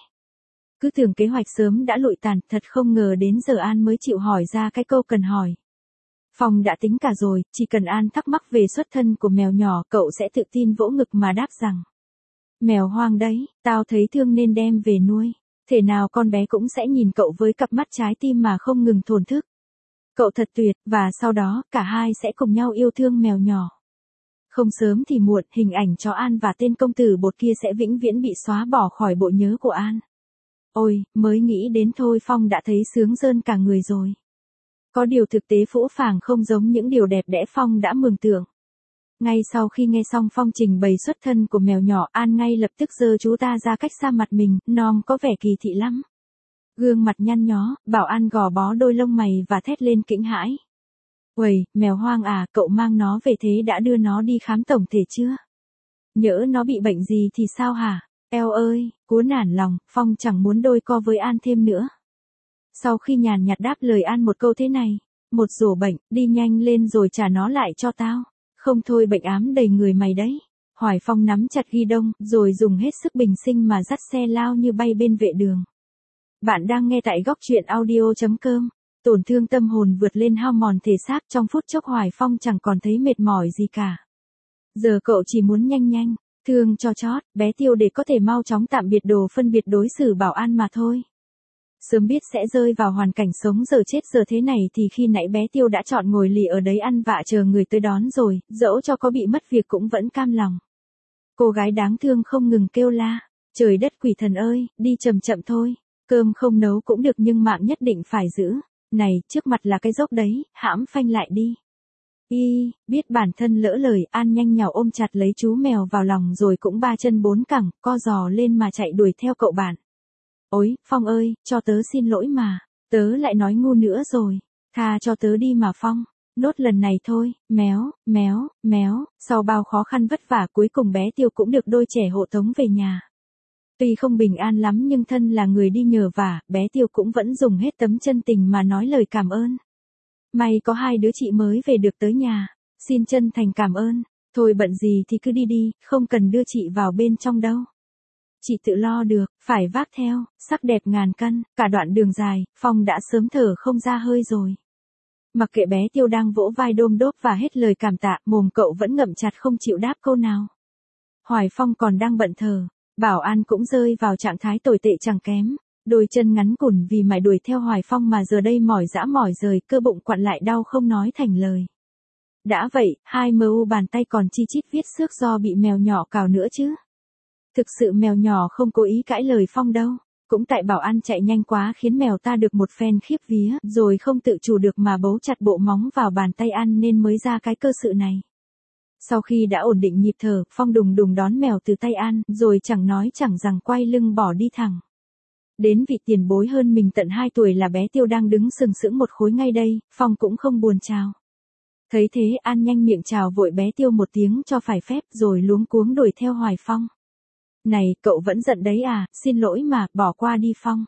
Cứ tưởng kế hoạch sớm đã lụi tàn, thật không ngờ đến giờ An mới chịu hỏi ra cái câu cần hỏi. Phong đã tính cả rồi, chỉ cần An thắc mắc về xuất thân của mèo nhỏ, cậu sẽ tự tin vỗ ngực mà đáp rằng. Mèo hoang đấy, tao thấy thương nên đem về nuôi. Thể nào con bé cũng sẽ nhìn cậu với cặp mắt trái tim mà không ngừng thổn thức. Cậu thật tuyệt, và sau đó, cả hai sẽ cùng nhau yêu thương mèo nhỏ. Không sớm thì muộn, hình ảnh chó An và tên công tử bột kia sẽ vĩnh viễn bị xóa bỏ khỏi bộ nhớ của An. Ôi, mới nghĩ đến thôi Phong đã thấy sướng rơn cả người rồi. Có điều thực tế phũ phàng không giống những điều đẹp đẽ Phong đã mường tượng. Ngay sau khi nghe xong Phong trình bày xuất thân của mèo nhỏ, An ngay lập tức giơ chú ta ra cách xa mặt mình, nom có vẻ kỳ thị lắm. Gương mặt nhăn nhó, Bảo An gò bó đôi lông mày và thét lên kinh hãi. Uầy, mèo hoang à, cậu mang nó về thế đã đưa nó đi khám tổng thể chưa? Nhỡ nó bị bệnh gì thì sao hả? Eo ơi, cố nản lòng, Phong chẳng muốn đôi co với An thêm nữa. Sau khi nhàn nhạt đáp lời An một câu thế này, một rổ bệnh, đi nhanh lên rồi trả nó lại cho tao. Không thôi bệnh ám đầy người mày đấy. Hoài Phong nắm chặt ghi đông, rồi dùng hết sức bình sinh mà dắt xe lao như bay bên vệ đường. Bạn đang nghe tại góc truyện audio.com. Tổn thương tâm hồn vượt lên hao mòn thể xác, trong phút chốc Hoài Phong chẳng còn thấy mệt mỏi gì cả. Giờ cậu chỉ muốn nhanh nhanh, thương cho chót, bé Tiêu để có thể mau chóng tạm biệt đồ phân biệt đối xử Bảo An mà thôi. Sớm biết sẽ rơi vào hoàn cảnh sống giờ chết giờ thế này thì khi nãy bé Tiêu đã chọn ngồi lì ở đấy ăn vạ chờ người tới đón rồi, dẫu cho có bị mất việc cũng vẫn cam lòng. Cô gái đáng thương không ngừng kêu la, trời đất quỷ thần ơi, đi chậm chậm thôi, cơm không nấu cũng được nhưng mạng nhất định phải giữ. Này, trước mặt là cái dốc đấy, hãm phanh lại đi. Biết bản thân lỡ lời, An nhanh nhào ôm chặt lấy chú mèo vào lòng rồi cũng ba chân bốn cẳng, co giò lên mà chạy đuổi theo cậu bạn. Ôi, Phong ơi, cho tớ xin lỗi mà, tớ lại nói ngu nữa rồi, tha cho tớ đi mà Phong, nốt lần này thôi, méo, sau bao khó khăn vất vả cuối cùng bé Tiêu cũng được đôi trẻ hộ tống về nhà. Tuy không bình an lắm nhưng thân là người đi nhờ vả, bé Tiêu cũng vẫn dùng hết tấm chân tình mà nói lời cảm ơn. May có hai đứa chị mới về được tới nhà, xin chân thành cảm ơn, thôi bận gì thì cứ đi đi, không cần đưa chị vào bên trong đâu. Chị tự lo được, phải vác theo, sắc đẹp ngàn cân, cả đoạn đường dài, Phong đã sớm thở không ra hơi rồi. Mặc kệ bé Tiêu đang vỗ vai đôm đốp và hết lời cảm tạ, mồm cậu vẫn ngậm chặt không chịu đáp câu nào. Hoài Phong còn đang bận thờ, Bảo An cũng rơi vào trạng thái tồi tệ chẳng kém, đôi chân ngắn cùn vì mải đuổi theo Hoài Phong mà giờ đây mỏi dã mỏi rời, cơ bụng quặn lại đau không nói thành lời. Đã vậy, hai mu bàn tay còn chi chít viết xước do bị mèo nhỏ cào nữa chứ. Thực sự mèo nhỏ không cố ý cãi lời Phong đâu, cũng tại Bảo An chạy nhanh quá khiến mèo ta được một phen khiếp vía, rồi không tự chủ được mà bấu chặt bộ móng vào bàn tay An nên mới ra cái cơ sự này. Sau khi đã ổn định nhịp thở, Phong đùng đùng đón mèo từ tay An, rồi chẳng nói chẳng rằng quay lưng bỏ đi thẳng. Đến vị tiền bối hơn mình tận 2 tuổi là bé Tiêu đang đứng sừng sững một khối ngay đây, Phong cũng không buồn chào. Thấy thế An nhanh miệng chào vội bé Tiêu một tiếng cho phải phép rồi luống cuống đuổi theo Hoài Phong. Này, cậu vẫn giận đấy à, xin lỗi mà, bỏ qua đi Phong.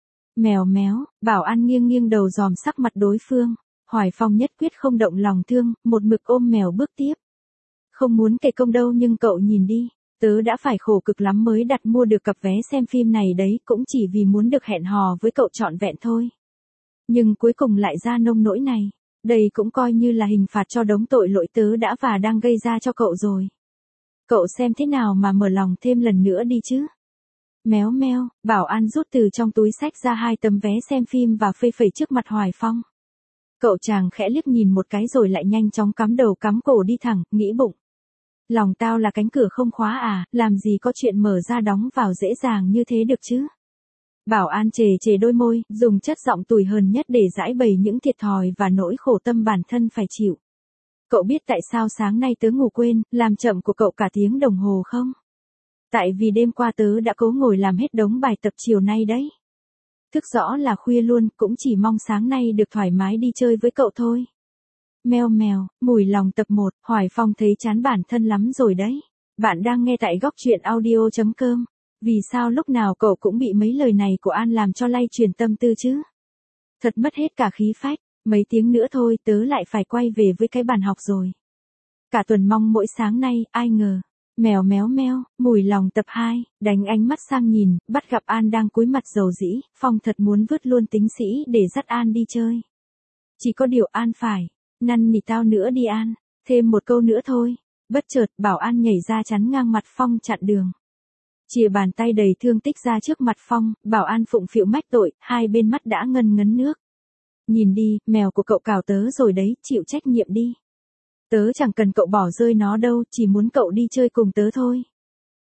Mèo méo, Bảo An nghiêng nghiêng đầu dòm sắc mặt đối phương. Hoài Phong nhất quyết không động lòng thương, một mực ôm mèo bước tiếp. Không muốn kể công đâu nhưng cậu nhìn đi, tớ đã phải khổ cực lắm mới đặt mua được cặp vé xem phim này đấy, cũng chỉ vì muốn được hẹn hò với cậu trọn vẹn thôi. Nhưng cuối cùng lại ra nông nỗi này, đây cũng coi như là hình phạt cho đống tội lỗi tớ đã và đang gây ra cho cậu rồi. Cậu xem thế nào mà mở lòng thêm lần nữa đi chứ. Méo meo, Bảo An rút từ trong túi xách ra 2 tấm vé xem phim và phây phẩy trước mặt Hoài Phong. Cậu chàng khẽ liếc nhìn một cái rồi lại nhanh chóng cắm đầu cắm cổ đi thẳng, nghĩ bụng. Lòng tao là cánh cửa không khóa à, làm gì có chuyện mở ra đóng vào dễ dàng như thế được chứ. Bảo An chề chề đôi môi, dùng chất giọng tủi hờn nhất để giải bày những thiệt thòi và nỗi khổ tâm bản thân phải chịu. Cậu biết tại sao sáng nay tớ ngủ quên, làm chậm của cậu cả tiếng đồng hồ không? Tại vì đêm qua tớ đã cố ngồi làm hết đống bài tập chiều nay đấy. Thức rõ là khuya luôn, cũng chỉ mong sáng nay được thoải mái đi chơi với cậu thôi. Meo mèo, mùi lòng tập 1, Hoài Phong thấy chán bản thân lắm rồi đấy. Bạn đang nghe tại góc truyện audio.com. Vì sao lúc nào cậu cũng bị mấy lời này của An làm cho lay chuyển tâm tư chứ? Thật mất hết cả khí phách, mấy tiếng nữa thôi tớ lại phải quay về với cái bàn học rồi. Cả tuần mong mỗi sáng nay, ai ngờ. Mèo méo meo, mùi lòng tập 2, đánh ánh mắt sang nhìn, bắt gặp An đang cúi mặt dầu dĩ, Phong thật muốn vứt luôn tính sĩ để dắt An đi chơi. Chỉ có điều An phải, năn nỉ tao nữa đi An, thêm một câu nữa thôi. Bất chợt, Bảo An nhảy ra chắn ngang mặt Phong chặn đường. Chìa bàn tay đầy thương tích ra trước mặt Phong, Bảo An phụng phịu mách tội, hai bên mắt đã ngân ngấn nước. Nhìn đi, mèo của cậu cào tớ rồi đấy, chịu trách nhiệm đi. Tớ chẳng cần cậu bỏ rơi nó đâu, chỉ muốn cậu đi chơi cùng tớ thôi.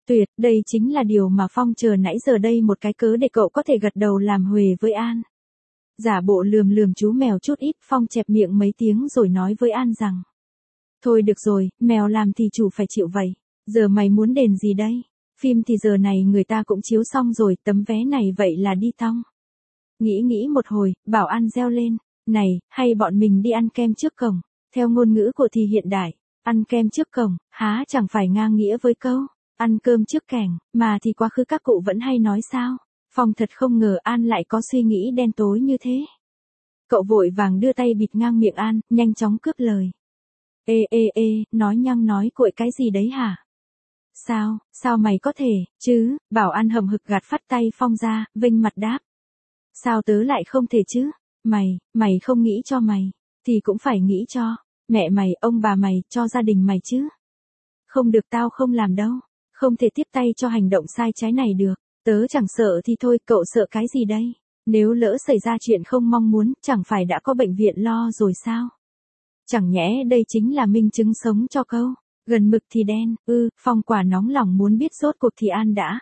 Tuyệt, đây chính là điều mà Phong chờ nãy giờ đây, một cái cớ để cậu có thể gật đầu làm huề với An. Giả bộ lườm lườm chú mèo chút ít, Phong chẹp miệng mấy tiếng rồi nói với An rằng. Thôi được rồi, mèo làm thì chủ phải chịu vậy. Giờ mày muốn đền gì đây? Phim thì giờ này người ta cũng chiếu xong rồi, tấm vé này vậy là đi tong. Nghĩ một hồi, bảo An reo lên. Này, hay bọn mình đi ăn kem trước cổng. Theo ngôn ngữ của thì hiện đại, ăn kem trước cổng, há chẳng phải ngang nghĩa với câu ăn cơm trước kẻng, mà thì quá khứ các cụ vẫn hay nói sao. Phong thật không ngờ An lại có suy nghĩ đen tối như thế. Cậu vội vàng đưa tay bịt ngang miệng An, nhanh chóng cướp lời. Ê, nói nhăng nói cuội cái gì đấy hả? Sao mày có thể, chứ, bảo An hậm hực gạt phắt tay Phong ra, vênh mặt đáp. Sao tớ lại không thể chứ? Mày không nghĩ cho mày, thì cũng phải nghĩ cho mẹ mày, ông bà mày, cho gia đình mày chứ. Không được, tao không làm đâu, không thể tiếp tay cho hành động sai trái này được. Tớ chẳng sợ thì thôi, cậu sợ cái gì đây? Nếu lỡ xảy ra chuyện không mong muốn, chẳng phải đã có bệnh viện lo rồi sao? Chẳng nhẽ đây chính là minh chứng sống cho câu gần mực thì đen. Phong quả nóng lòng muốn biết rốt cuộc thì An đã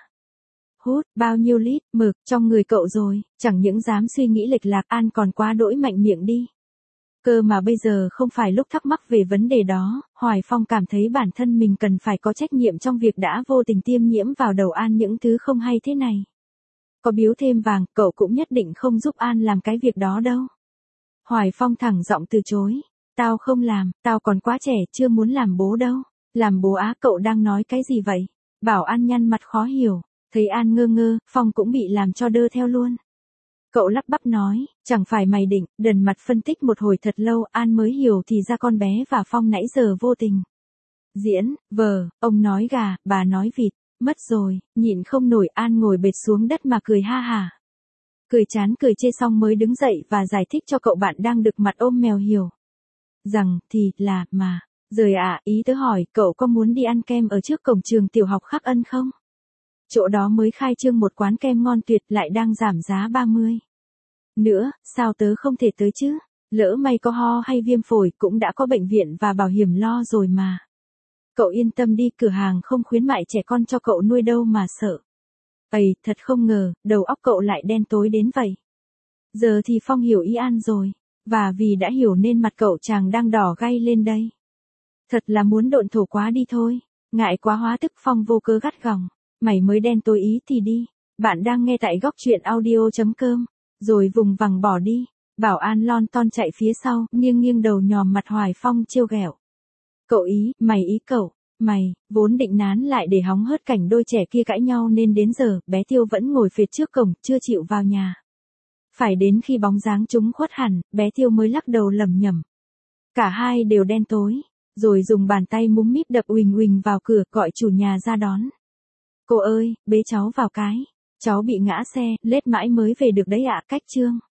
hút bao nhiêu lít mực trong người cậu rồi, chẳng những dám suy nghĩ lệch lạc, An còn quá đỗi mạnh miệng đi. Cơ mà bây giờ không phải lúc thắc mắc về vấn đề đó, Hoài Phong cảm thấy bản thân mình cần phải có trách nhiệm trong việc đã vô tình tiêm nhiễm vào đầu An những thứ không hay thế này. Có biếu thêm vàng, cậu cũng nhất định không giúp An làm cái việc đó đâu. Hoài Phong thẳng giọng từ chối. Tao không làm, tao còn quá trẻ, chưa muốn làm bố đâu. Làm bố á? Cậu đang nói cái gì vậy? Bảo An nhăn mặt khó hiểu. Thấy An ngơ ngơ, Phong cũng bị làm cho đơ theo luôn. Cậu lắp bắp nói, chẳng phải mày định, đần mặt phân tích một hồi thật lâu, An mới hiểu thì ra con bé và Phong nãy giờ vô tình diễn, ông nói gà, bà nói vịt, mất rồi, nhịn không nổi, An ngồi bệt xuống đất mà cười ha hả. Cười chán cười chê xong mới đứng dậy và giải thích cho cậu bạn đang đực mặt ôm mèo hiểu. Rằng, thì, là, mà, rồi ý tớ hỏi, cậu có muốn đi ăn kem ở trước cổng trường tiểu học Khắc Ân không? Chỗ đó mới khai trương một quán kem ngon tuyệt, lại đang giảm giá 30. Nữa, sao tớ không thể tới chứ? Lỡ may có ho hay viêm phổi cũng đã có bệnh viện và bảo hiểm lo rồi mà. Cậu yên tâm đi, cửa hàng không khuyến mại trẻ con cho cậu nuôi đâu mà sợ. Thật không ngờ, đầu óc cậu lại đen tối đến vậy. Giờ thì Phong hiểu ý An rồi, và vì đã hiểu nên mặt cậu chàng đang đỏ gay lên đây. Thật là muốn độn thổ quá đi thôi, ngại quá hóa tức. Phong vô cớ gắt gỏng. Mày mới đen tối ý thì đi. Bạn đang nghe tại góc truyện audio.com. Rồi vùng vằng bỏ đi. Bảo An lon ton chạy phía sau, nghiêng đầu nhòm mặt Hoài Phong trêu ghẹo. Cậu ý, mày ý cậu. Mày, vốn định nán lại để hóng hớt cảnh đôi trẻ kia cãi nhau nên đến giờ, bé Tiêu vẫn ngồi phệt trước cổng, chưa chịu vào nhà. Phải đến khi bóng dáng chúng khuất hẳn, bé Tiêu mới lắc đầu lẩm nhẩm. Cả hai đều đen tối, rồi dùng bàn tay múm míp đập uỳnh uỳnh vào cửa, gọi chủ nhà ra đón. Cô ơi, bế cháu vào cái. Cháu bị ngã xe, lết mãi mới về được đấy ạ. Cách chương.